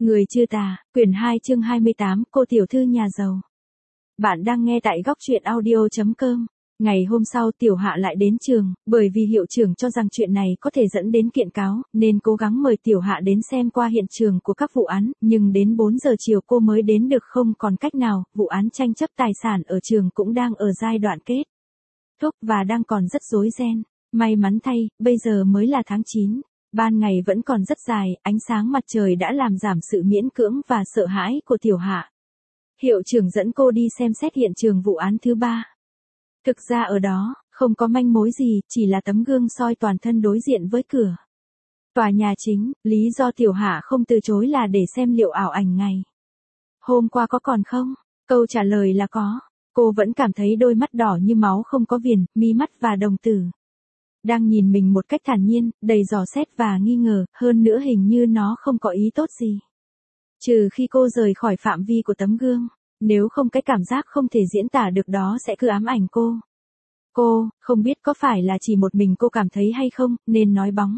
Người chưa tà, quyển 2 chương 28, cô tiểu thư nhà giàu. Bạn đang nghe tại góc truyện audio.com. Ngày hôm sau Tiểu Hạ lại đến trường, bởi vì hiệu trưởng cho rằng chuyện này có thể dẫn đến kiện cáo, nên cố gắng mời Tiểu Hạ đến xem qua hiện trường của các vụ án, nhưng đến 4 giờ chiều cô mới đến được, không còn cách nào, vụ án tranh chấp tài sản ở trường cũng đang ở giai đoạn kết thúc và đang còn rất rối ren. May mắn thay, bây giờ mới là tháng 9. Ban ngày vẫn còn rất dài, ánh sáng mặt trời đã làm giảm sự miễn cưỡng và sợ hãi của Tiểu Hạ. Hiệu trưởng dẫn cô đi xem xét hiện trường vụ án thứ 3. Thực ra ở đó, không có manh mối gì, chỉ là tấm gương soi toàn thân đối diện với cửa tòa nhà chính. Lý do Tiểu Hạ không từ chối là để xem liệu ảo ảnh ngày hôm qua có còn không. Câu trả lời là có. Cô vẫn cảm thấy đôi mắt đỏ như máu không có viền, mí mắt và đồng tử đang nhìn mình một cách thản nhiên, đầy dò xét và nghi ngờ, hơn nữa hình như nó không có ý tốt gì. Trừ khi cô rời khỏi phạm vi của tấm gương, nếu không cái cảm giác không thể diễn tả được đó sẽ cứ ám ảnh cô. Cô, không biết có phải là chỉ một mình cô cảm thấy hay không, nên nói bóng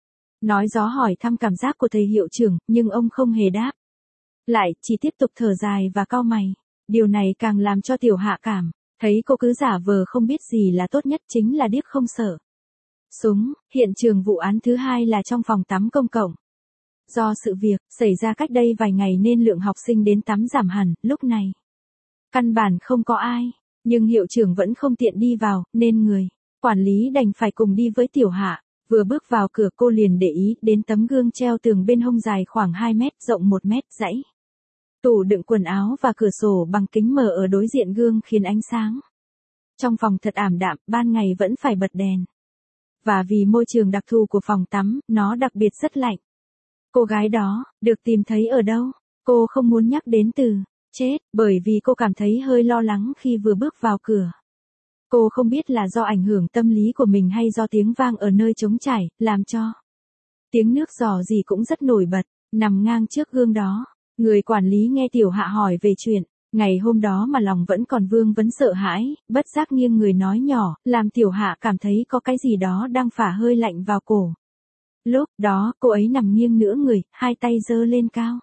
nói gió hỏi thăm cảm giác của thầy hiệu trưởng, nhưng ông không hề đáp lại, chỉ tiếp tục thở dài và cau mày. Điều này càng làm cho Tiểu Hạ cảm thấy cô cứ giả vờ không biết gì là tốt nhất, chính là điếc không sợ súng. Hiện trường vụ án thứ 2 là trong phòng tắm công cộng. Do sự việc xảy ra cách đây vài ngày nên lượng học sinh đến tắm giảm hẳn, lúc này căn bản không có ai, nhưng hiệu trưởng vẫn không tiện đi vào, nên người quản lý đành phải cùng đi với Tiểu Hạ. Vừa bước vào cửa cô liền để ý đến tấm gương treo tường bên hông dài khoảng 2 mét, rộng 1 mét, dãy tủ đựng quần áo và cửa sổ bằng kính mở ở đối diện gương khiến ánh sáng trong phòng thật ảm đạm, ban ngày vẫn phải bật đèn. Và vì môi trường đặc thù của phòng tắm, nó đặc biệt rất lạnh. Cô gái đó, được tìm thấy ở đâu? Cô không muốn nhắc đến từ chết, bởi vì cô cảm thấy hơi lo lắng khi vừa bước vào cửa. Cô không biết là do ảnh hưởng tâm lý của mình hay do tiếng vang ở nơi trống trải, làm cho tiếng nước rò gì cũng rất nổi bật. Nằm ngang trước gương đó, người quản lý nghe Tiểu Hạ hỏi về chuyện ngày hôm đó mà lòng vẫn còn vương vấn sợ hãi, bất giác nghiêng người nói nhỏ, làm Tiểu Hạ cảm thấy có cái gì đó đang phả hơi lạnh vào cổ. Lúc đó, cô ấy nằm nghiêng nửa người, hai tay giơ lên cao.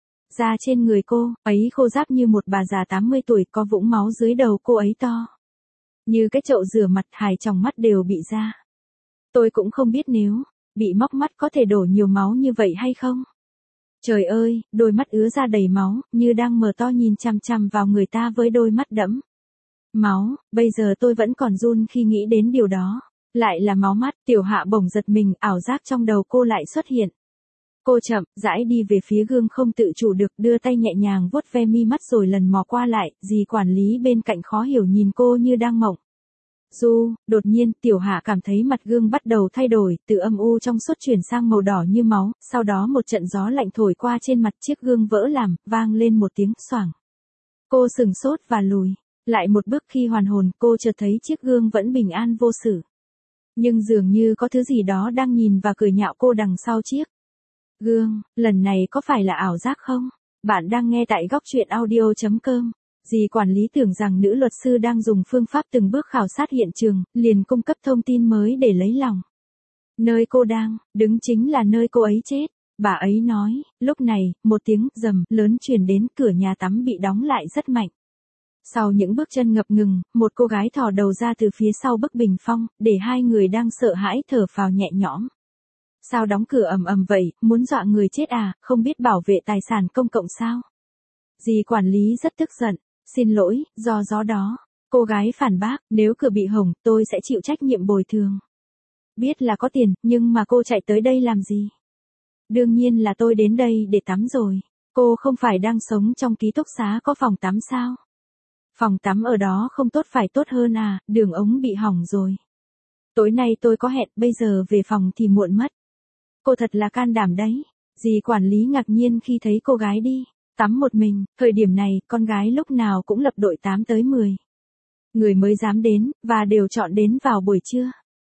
Da trên người cô ấy khô ráp như một bà già 80 tuổi, có vũng máu dưới đầu cô ấy to như cái chậu rửa mặt, hai tròng mắt đều bị ra. Tôi cũng không biết nếu bị móc mắt có thể đổ nhiều máu như vậy hay không. Trời ơi, đôi mắt ứa ra đầy máu, như đang mở to nhìn chằm chằm vào người ta với đôi mắt đẫm máu. Bây giờ tôi vẫn còn run khi nghĩ đến điều đó. Lại là máu mắt. Tiểu Hạ bỗng giật mình, ảo giác trong đầu cô lại xuất hiện. Cô chậm rãi đi về phía gương không tự chủ được, đưa tay nhẹ nhàng vuốt ve mi mắt rồi lần mò qua lại. Dì quản lý bên cạnh khó hiểu nhìn cô như đang mộng du. Đột nhiên, Tiểu Hạ cảm thấy mặt gương bắt đầu thay đổi, từ âm u trong suốt chuyển sang màu đỏ như máu, sau đó một trận gió lạnh thổi qua trên mặt, chiếc gương vỡ làm, vang lên một tiếng xoảng. Cô sửng sốt và lùi lại một bước. Khi hoàn hồn, cô chợt thấy chiếc gương vẫn bình an vô sự. Nhưng dường như có thứ gì đó đang nhìn và cười nhạo cô đằng sau chiếc gương. Lần này có phải là ảo giác không? Bạn đang nghe tại góc truyện audio.com. Dì quản lý tưởng rằng nữ luật sư đang dùng phương pháp từng bước khảo sát hiện trường, liền cung cấp thông tin mới để lấy lòng. Nơi cô đang đứng chính là nơi cô ấy chết. Bà ấy nói. Lúc này, một tiếng rầm lớn truyền đến, cửa nhà tắm bị đóng lại rất mạnh. Sau những bước chân ngập ngừng, một cô gái thò đầu ra từ phía sau bức bình phong, để hai người đang sợ hãi thở phào nhẹ nhõm. Sao đóng cửa ầm ầm vậy, muốn dọa người chết à, không biết bảo vệ tài sản công cộng sao? Dì quản lý rất tức giận. Xin lỗi, do gió đó. Cô gái phản bác, nếu cửa bị hỏng, tôi sẽ chịu trách nhiệm bồi thường. Biết là có tiền, nhưng mà cô chạy tới đây làm gì? Đương nhiên là tôi đến đây để tắm rồi. Cô không phải đang sống trong ký túc xá có phòng tắm sao? Phòng tắm ở đó không tốt phải tốt hơn à, đường ống bị hỏng rồi. Tối nay tôi có hẹn, bây giờ về phòng thì muộn mất. Cô thật là can đảm đấy. Dì quản lý ngạc nhiên khi thấy cô gái đi tắm một mình. Thời điểm này, con gái lúc nào cũng lập đội 8 tới 10 người mới dám đến, và đều chọn đến vào buổi trưa.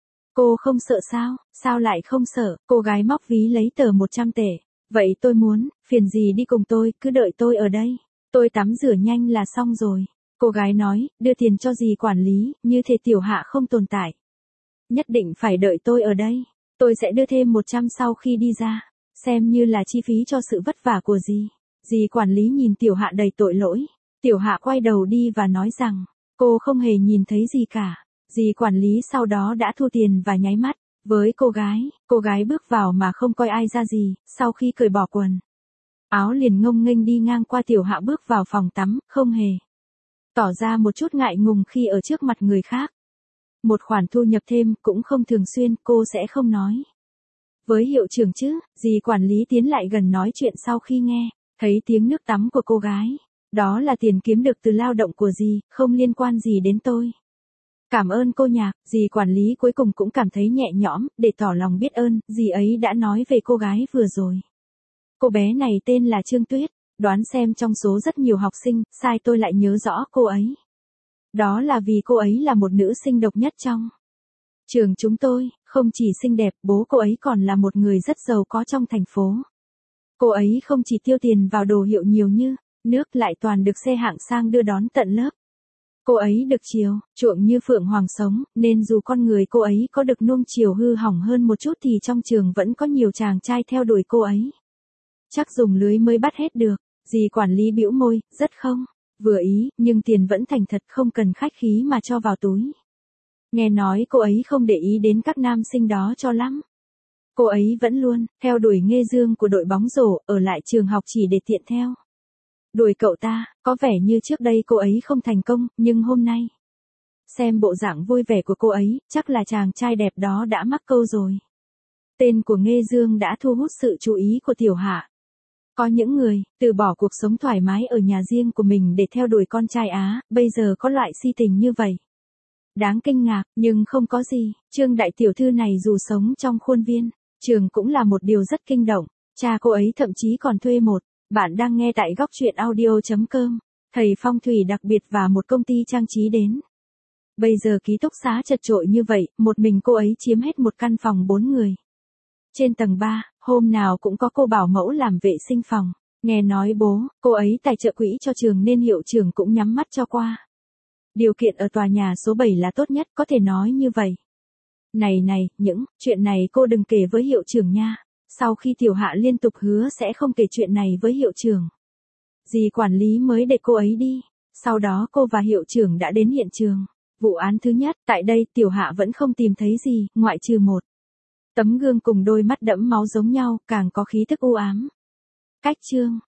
Cô không sợ sao? Sao lại không sợ? Cô gái móc ví lấy tờ 100 tệ. Vậy tôi muốn, phiền gì đi cùng tôi, cứ đợi tôi ở đây. Tôi tắm rửa nhanh là xong rồi. Cô gái nói, đưa tiền cho dì quản lý, như thể Tiểu Hạ không tồn tại. Nhất định phải đợi tôi ở đây. Tôi sẽ đưa thêm 100 sau khi đi ra. xem như là chi phí cho sự vất vả của dì. Dì quản lý nhìn Tiểu Hạ đầy tội lỗi. Tiểu Hạ quay đầu đi và nói rằng, cô không hề nhìn thấy gì cả. Dì quản lý sau đó đã thu tiền và nháy mắt với cô gái bước vào mà không coi ai ra gì, sau khi cởi bỏ quần áo liền ngông nghênh đi ngang qua. Tiểu Hạ bước vào phòng tắm, không hề tỏ ra một chút ngại ngùng khi ở trước mặt người khác. Một khoản thu nhập thêm cũng không thường xuyên, cô sẽ không nói với hiệu trưởng chứ. Dì quản lý tiến lại gần nói chuyện sau khi nghe thấy tiếng nước tắm của cô gái. Đó là tiền kiếm được từ lao động của dì, không liên quan gì đến tôi. Cảm ơn cô Nhạc. Dì quản lý cuối cùng cũng cảm thấy nhẹ nhõm. Để tỏ lòng biết ơn, dì ấy đã nói về cô gái vừa rồi. Cô bé này tên là Trương Tuyết. Đoán xem trong số rất nhiều học sinh, sai tôi lại nhớ rõ cô ấy. Đó là vì cô ấy là một nữ sinh độc nhất trong trường chúng tôi. Không chỉ xinh đẹp, bố cô ấy còn là một người rất giàu có trong thành phố. Cô ấy không chỉ tiêu tiền vào đồ hiệu nhiều như nước, lại toàn được xe hạng sang đưa đón tận lớp. Cô ấy được chiều chuộng như phượng hoàng sống, nên dù con người cô ấy có được nuông chiều hư hỏng hơn một chút thì trong trường vẫn có nhiều chàng trai theo đuổi cô ấy. Chắc dùng lưới mới bắt hết được. Dì quản lý bĩu môi, rất không vừa ý, nhưng tiền vẫn thành thật, không cần khách khí mà cho vào túi. Nghe nói cô ấy không để ý đến các nam sinh đó cho lắm. Cô ấy vẫn luôn theo đuổi nghê dương của đội bóng rổ, ở lại trường học chỉ để tiện theo đuổi cậu ta. Có vẻ như trước đây cô ấy không thành công, nhưng hôm nay xem bộ dạng vui vẻ của cô ấy, chắc là chàng trai đẹp đó đã mắc câu rồi. Tên của nghê dương đã thu hút sự chú ý của Tiểu Hạ. Có những người từ bỏ cuộc sống thoải mái ở nhà riêng của mình để theo đuổi con trai Á, bây giờ có loại si tình như vậy. Đáng kinh ngạc, nhưng không có gì. Trương đại tiểu thư này dù sống trong khuôn viên trường cũng là một điều rất kinh động. Cha cô ấy thậm chí còn thuê một bạn đang nghe tại góc truyện audio.com, thầy phong thủy đặc biệt và một công ty trang trí đến. Bây giờ ký túc xá chật chội như vậy, một mình cô ấy chiếm hết một căn phòng 4 người. Trên tầng 3, hôm nào cũng có cô bảo mẫu làm vệ sinh phòng. Nghe nói bố cô ấy tài trợ quỹ cho trường nên hiệu trưởng cũng nhắm mắt cho qua. Điều kiện ở tòa nhà số 7 là tốt nhất, có thể nói như vậy. Này, những chuyện này cô đừng kể với hiệu trưởng nha. Sau khi Tiểu Hạ liên tục hứa sẽ không kể chuyện này với hiệu trưởng, dì quản lý mới để cô ấy đi. Sau đó cô và hiệu trưởng đã đến hiện trường vụ án thứ nhất. Tại đây Tiểu Hạ vẫn không tìm thấy gì, ngoại trừ một tấm gương cùng đôi mắt đẫm máu giống nhau, càng có khí tức u ám. Cách chương